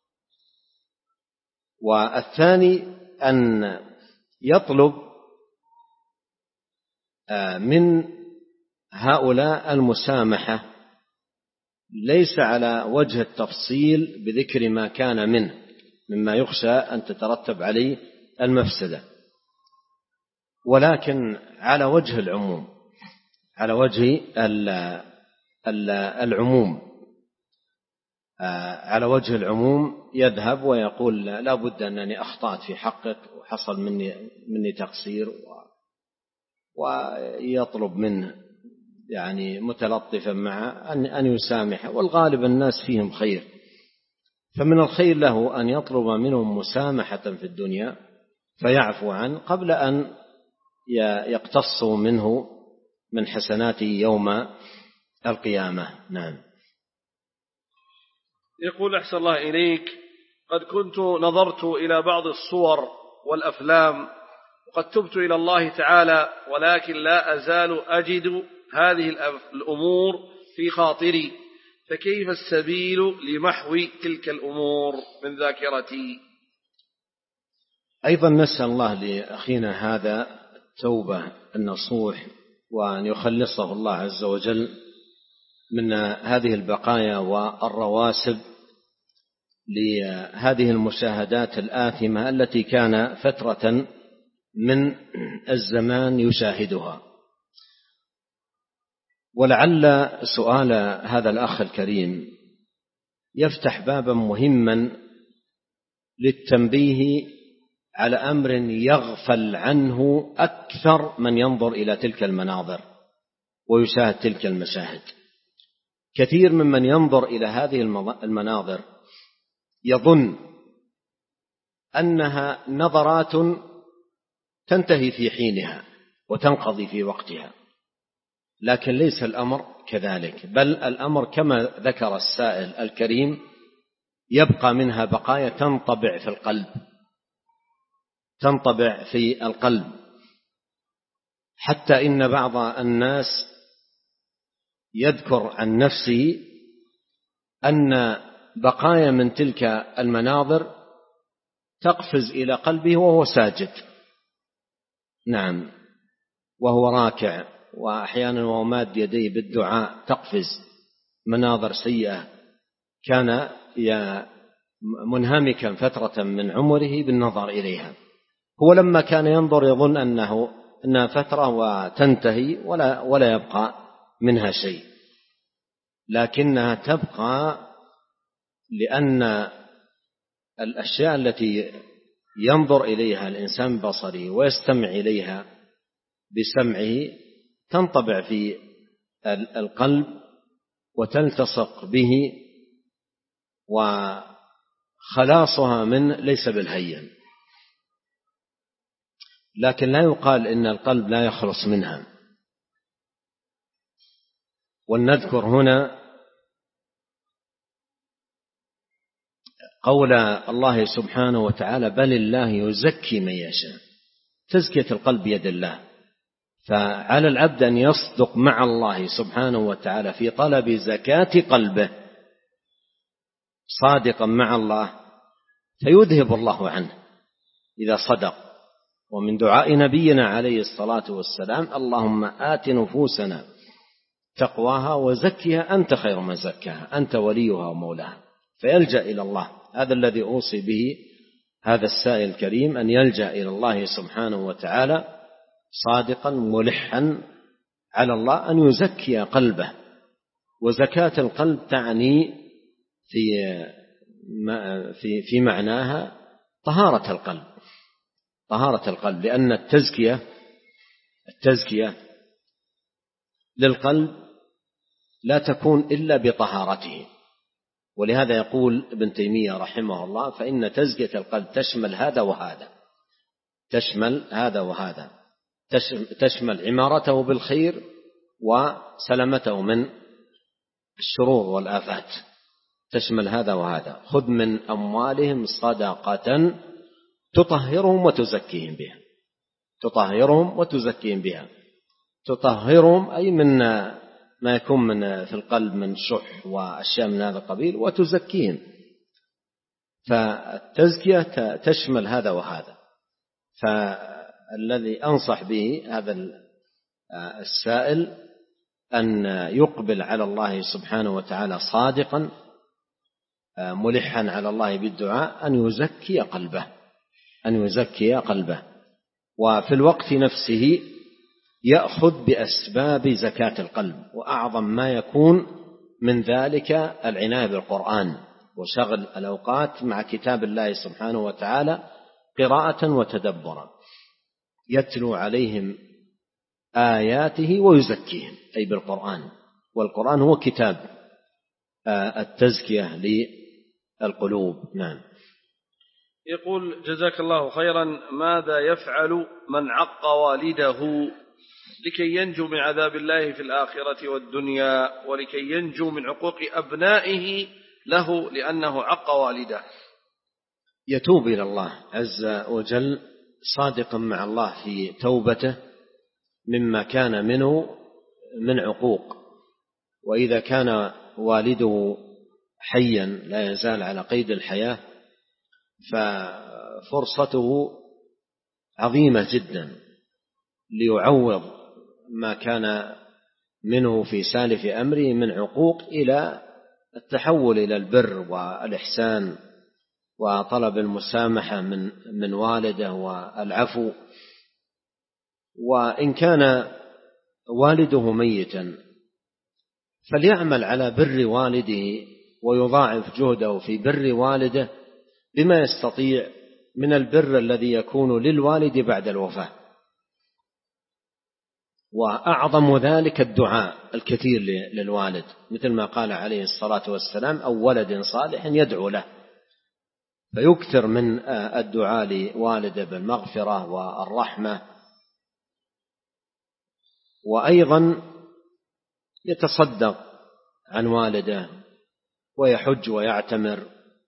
Speaker 2: والثاني أن يطلب من هؤلاء المسامحة ليس على وجه التفصيل بذكر ما كان منه مما يخشى أن تترتب عليه المفسدة، ولكن على وجه العموم، على وجه العموم على وجه العموم يذهب ويقول لا بد أنني أخطأت في حقك وحصل مني مني تقصير، ويطلب منه يعني متلطفا مع أن أن يسامح، والغالب الناس فيهم خير، فمن الخير له أن يطلب منهم مسامحة في الدنيا فيعفو عنه قبل أن يقتصوا منه من حسناته يوم القيامة. نعم.
Speaker 1: يقول أحسن الله إليك: قد كنت نظرت إلى بعض الصور والأفلام وقد تبت إلى الله تعالى، ولكن لا أزال أجد هذه الأمور في خاطري، فكيف السبيل لمحو تلك الأمور من ذاكرتي؟
Speaker 2: أيضا نسأل الله لأخينا هذا التوبة النصوح، وأن يخلصه الله عز وجل من هذه البقايا والرواسب لهذه المشاهدات الآثمة التي كان فترة من الزمان يشاهدها. ولعل سؤال هذا الأخ الكريم يفتح بابا مهما للتنبيه على أمر يغفل عنه أكثر من ينظر إلى تلك المناظر ويشاهد تلك المشاهد. كثير ممن ينظر إلى هذه المناظر يظن أنها نظرات تنتهي في حينها وتنقضي في وقتها، لكن ليس الأمر كذلك، بل الأمر كما ذكر السائل الكريم يبقى منها بقايا تنطبع في القلب، تنطبع في القلب، حتى إن بعض الناس يذكر عن نفسه أن بقايا من تلك المناظر تقفز إلى قلبه وهو ساجد. نعم، وهو راكع، وأحيانا وهو ماد يديه بالدعاء تقفز مناظر سيئة، كان منهمكا فترة من عمره بالنظر إليها. هو لما كان ينظر يظن أنه أنها فترة وتنتهي ولا, ولا يبقى منها شيء، لكنها تبقى لأن الأشياء التي ينظر إليها الإنسان بصره ويستمع إليها بسمعه تنطبع في القلب وتلتصق به، وخلاصها من ليس بالهين. لكن لا يقال إن القلب لا يخلص منها. ولنذكر هنا قول الله سبحانه وتعالى: بل الله يزكي من يشاء. تزكية القلب بيد الله، فعلى العبد أن يصدق مع الله سبحانه وتعالى في طلب زكاة قلبه، صادقا مع الله فيذهب الله عنه إذا صدق. ومن دعاء نبينا عليه الصلاة والسلام: اللهم آت نفوسنا تقواها وزكها أنت خير من زكاها أنت وليها ومولاها. فيلجأ إلى الله. هذا الذي أوصي به هذا السائل الكريم، أن يلجأ إلى الله سبحانه وتعالى صادقا ملحا على الله أن يزكي قلبه. وزكاة القلب تعني في في في معناها طهارة القلب، طهارة القلب، لأن التزكية التزكية للقلب لا تكون إلا بطهارته. ولهذا يقول ابن تيمية رحمه الله: فإن تزكية القلب تشمل هذا وهذا، تشمل هذا وهذا، تشمل عمارته بالخير وسلامته من الشرور والآفات، تشمل هذا وهذا. خذ من أموالهم صدقة تطهرهم وتزكيهم بها، تطهرهم وتزكيهم بها. تطهرهم أي من ما يكون من في القلب من شح وأشياء من هذا القبيل، وتزكيهم. فالتزكية تشمل هذا وهذا. فالذي أنصح به هذا السائل أن يقبل على الله سبحانه وتعالى صادقا ملحا على الله بالدعاء، أن يزكي قلبه، أن يزكي قلبه. وفي الوقت نفسه يأخذ بأسباب زكاة القلب، وأعظم ما يكون من ذلك العناية بالقرآن وشغل الأوقات مع كتاب الله سبحانه وتعالى قراءة وتدبرا، يتلو عليهم آياته ويزكيهم أي بالقرآن. والقرآن هو كتاب التزكية للقلوب. نعم.
Speaker 1: يقول: جزاك الله خيرا، ماذا يفعل من عق والده لكي ينجو من عذاب الله في الآخرة والدنيا، ولكي ينجو من عقوق أبنائه له لأنه عق والده؟
Speaker 2: يتوب إلى الله عز وجل صادقا مع الله في توبته مما كان منه من عقوق. وإذا كان والده حيا لا يزال على قيد الحياة ففرصته عظيمة جدا ليعوض ما كان منه في سالف أمره من عقوق إلى التحول إلى البر والإحسان وطلب المسامحة من من والده والعفو. وإن كان والده ميتا فليعمل على بر والده ويضاعف جهده في بر والده بما يستطيع من البر الذي يكون للوالد بعد الوفاة. وأعظم ذلك الدعاء الكثير للوالد، مثل ما قال عليه الصلاة والسلام: أو ولد صالح يدعو له. فيكثر من الدعاء لوالده بالمغفرة والرحمة. وأيضا يتصدق عن والده ويحج ويعتمر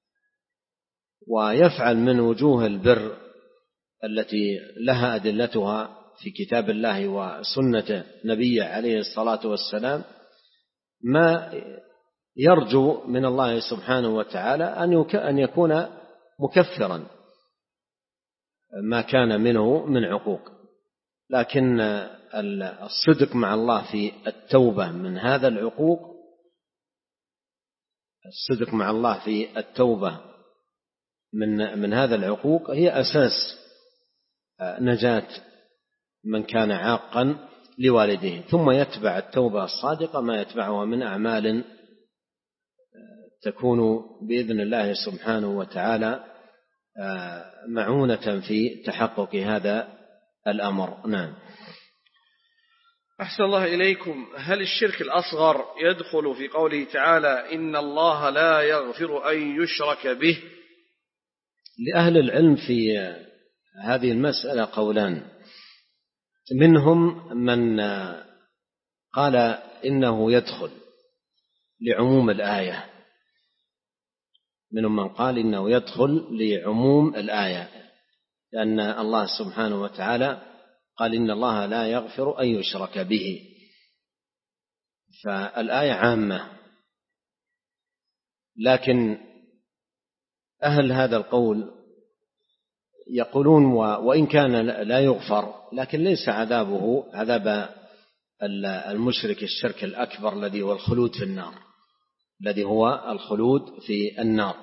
Speaker 2: ويفعل من وجوه البر التي لها أدلتها في كتاب الله وسنة نبيه عليه الصلاة والسلام ما يرجو من الله سبحانه وتعالى أن يكون مكفرا ما كان منه من عقوق. لكن الصدق مع الله في التوبة من هذا العقوق، الصدق مع الله في التوبة من من هذا العقوق هي أساس نجاة من كان عاقا لوالديه، ثم يتبع التوبة الصادقة ما يتبعها من أعمال تكون بإذن الله سبحانه وتعالى معونة في تحقق هذا الأمر. نعم.
Speaker 1: أحسن الله إليكم. هل الشرك الأصغر يدخل في قوله تعالى إن الله لا يغفر أن يشرك به؟
Speaker 2: لأهل العلم في هذه المسألة قولان، منهم من قال إنه يدخل لعموم الآية، منهم من قال إنه يدخل لعموم الآية، لأن الله سبحانه وتعالى قال إن الله لا يغفر أن يشرك به، فالآية عامة. لكن أهل هذا القول يقولون وإن كان لا يغفر لكن ليس عذابه عذاب المشرك الشرك الأكبر الذي هو الخلود في النار، الذي هو الخلود في النار.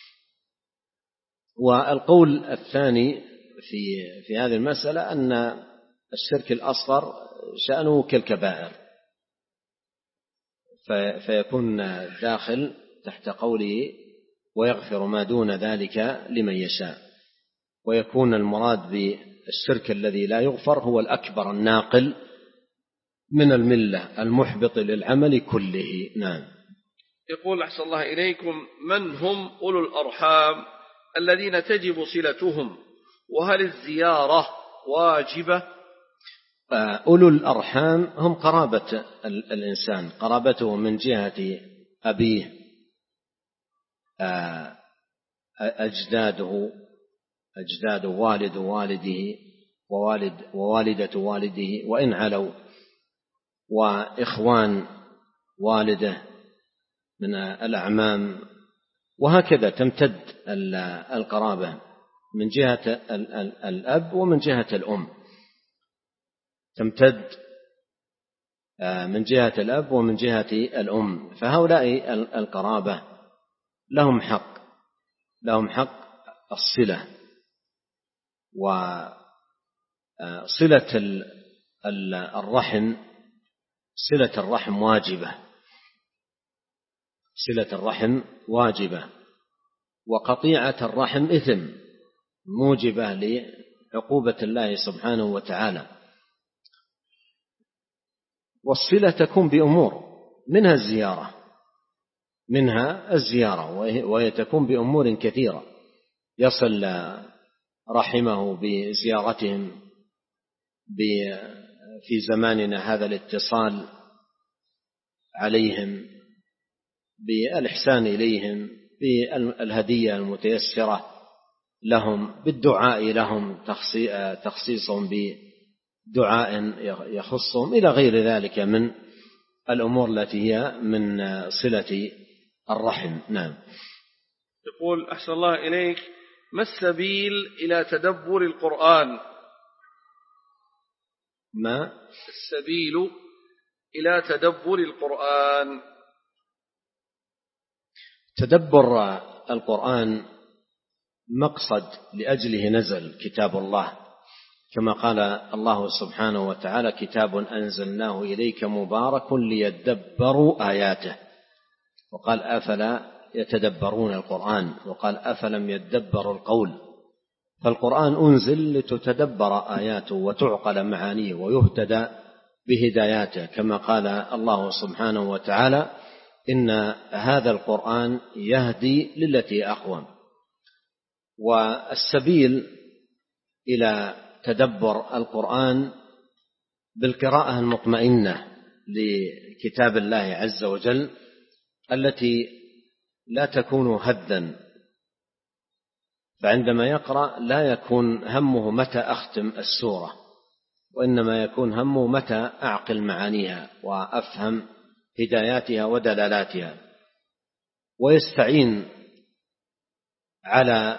Speaker 2: والقول الثاني في في هذه المسألة أن الشرك الأصغر شأنه كالكبائر، فيكون داخل تحت قوله ويغفر ما دون ذلك لمن يشاء، ويكون المراد بالشرك الذي لا يغفر هو الأكبر الناقل من الملة المحبط للعمل كله. نعم.
Speaker 1: يقول أحسن الله إليكم: من هم أولو الأرحام الذين تجب صلتهم، وهل الزيارة واجبة؟
Speaker 2: أولو الأرحام هم قرابة الإنسان، قرابته من جهة أبيه، أجداده أجداد والد والده ووالد ووالدة والده وإن علوا، وإخوان والده من الأعمام، وهكذا تمتد القرابة من جهة الأب ومن جهة الأم، تمتد من جهة الأب ومن جهة الأم. فهؤلاء القرابة لهم حق لهم حق الصلة، وصلة الرحم صلة الرحم واجبة صلة الرحم واجبة وقطيعة الرحم إثم موجبة لعقوبة الله سبحانه وتعالى. والصلة تكون بأمور منها الزيارة منها الزيارة وهي تكون بأمور كثيرة، يصل رحمه بزيارتهم في زماننا هذا الاتصال عليهم بالإحسان إليهم، بالهدية المتيسرة لهم، بالدعاء لهم، تخصيصهم بدعاء يخصهم إلى غير ذلك من الأمور التي هي من صلة الرحم. نعم.
Speaker 1: يقول أحسن الله إليك: ما السبيل إلى تدبر القرآن؟
Speaker 2: ما
Speaker 1: السبيل إلى تدبر القرآن؟
Speaker 2: تدبر القرآن مقصد لأجله نزل كتاب الله، كما قال الله سبحانه وتعالى: كتاب أنزلناه إليك مبارك ليدبروا آياته، وقال: أفلا يتدبرون القرآن، وقال: أفلم يدبروا القول. فالقرآن أنزل لتتدبر آياته وتعقل معانيه ويهتدى بهداياته، كما قال الله سبحانه وتعالى: إن هذا القرآن يهدي للتي أقوم. والسبيل إلى تدبر القرآن بالقراءة المطمئنة لكتاب الله عز وجل، التي لا تكون هدا، فعندما يقرأ لا يكون همه متى أختم السورة، وإنما يكون همه متى أعقل معانيها وأفهم هداياتها ودلالاتها، ويستعين على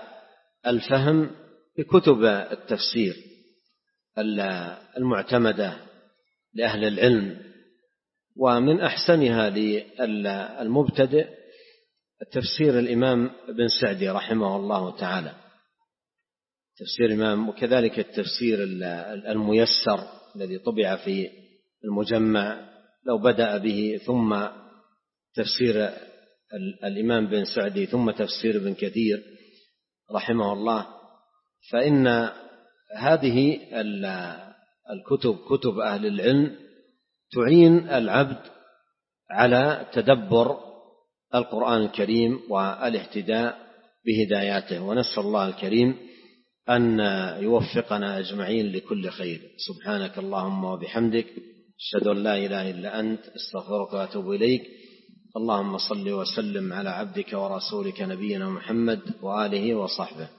Speaker 2: الفهم بكتب التفسير المعتمدة لأهل العلم، ومن أحسنها للمبتدئ تفسير الإمام ابن سعدي رحمه الله تعالى، تفسير الإمام، وكذلك التفسير الميسر الذي طبع في المجمع لو بدأ به ثم تفسير الإمام بن سعدي ثم تفسير ابن كثير رحمه الله، فإن هذه الكتب كتب أهل العلم تعين العبد على تدبر القرآن الكريم والاهتداء بهداياته، ونسأل الله الكريم أن يوفقنا أجمعين لكل خير. سبحانك اللهم وبحمدك، أشهد أن لا إله إلا أنت، أستغفرك وأتوب إليك. اللهم صل وسلم على عبدك ورسولك نبينا محمد وآله وصحبه.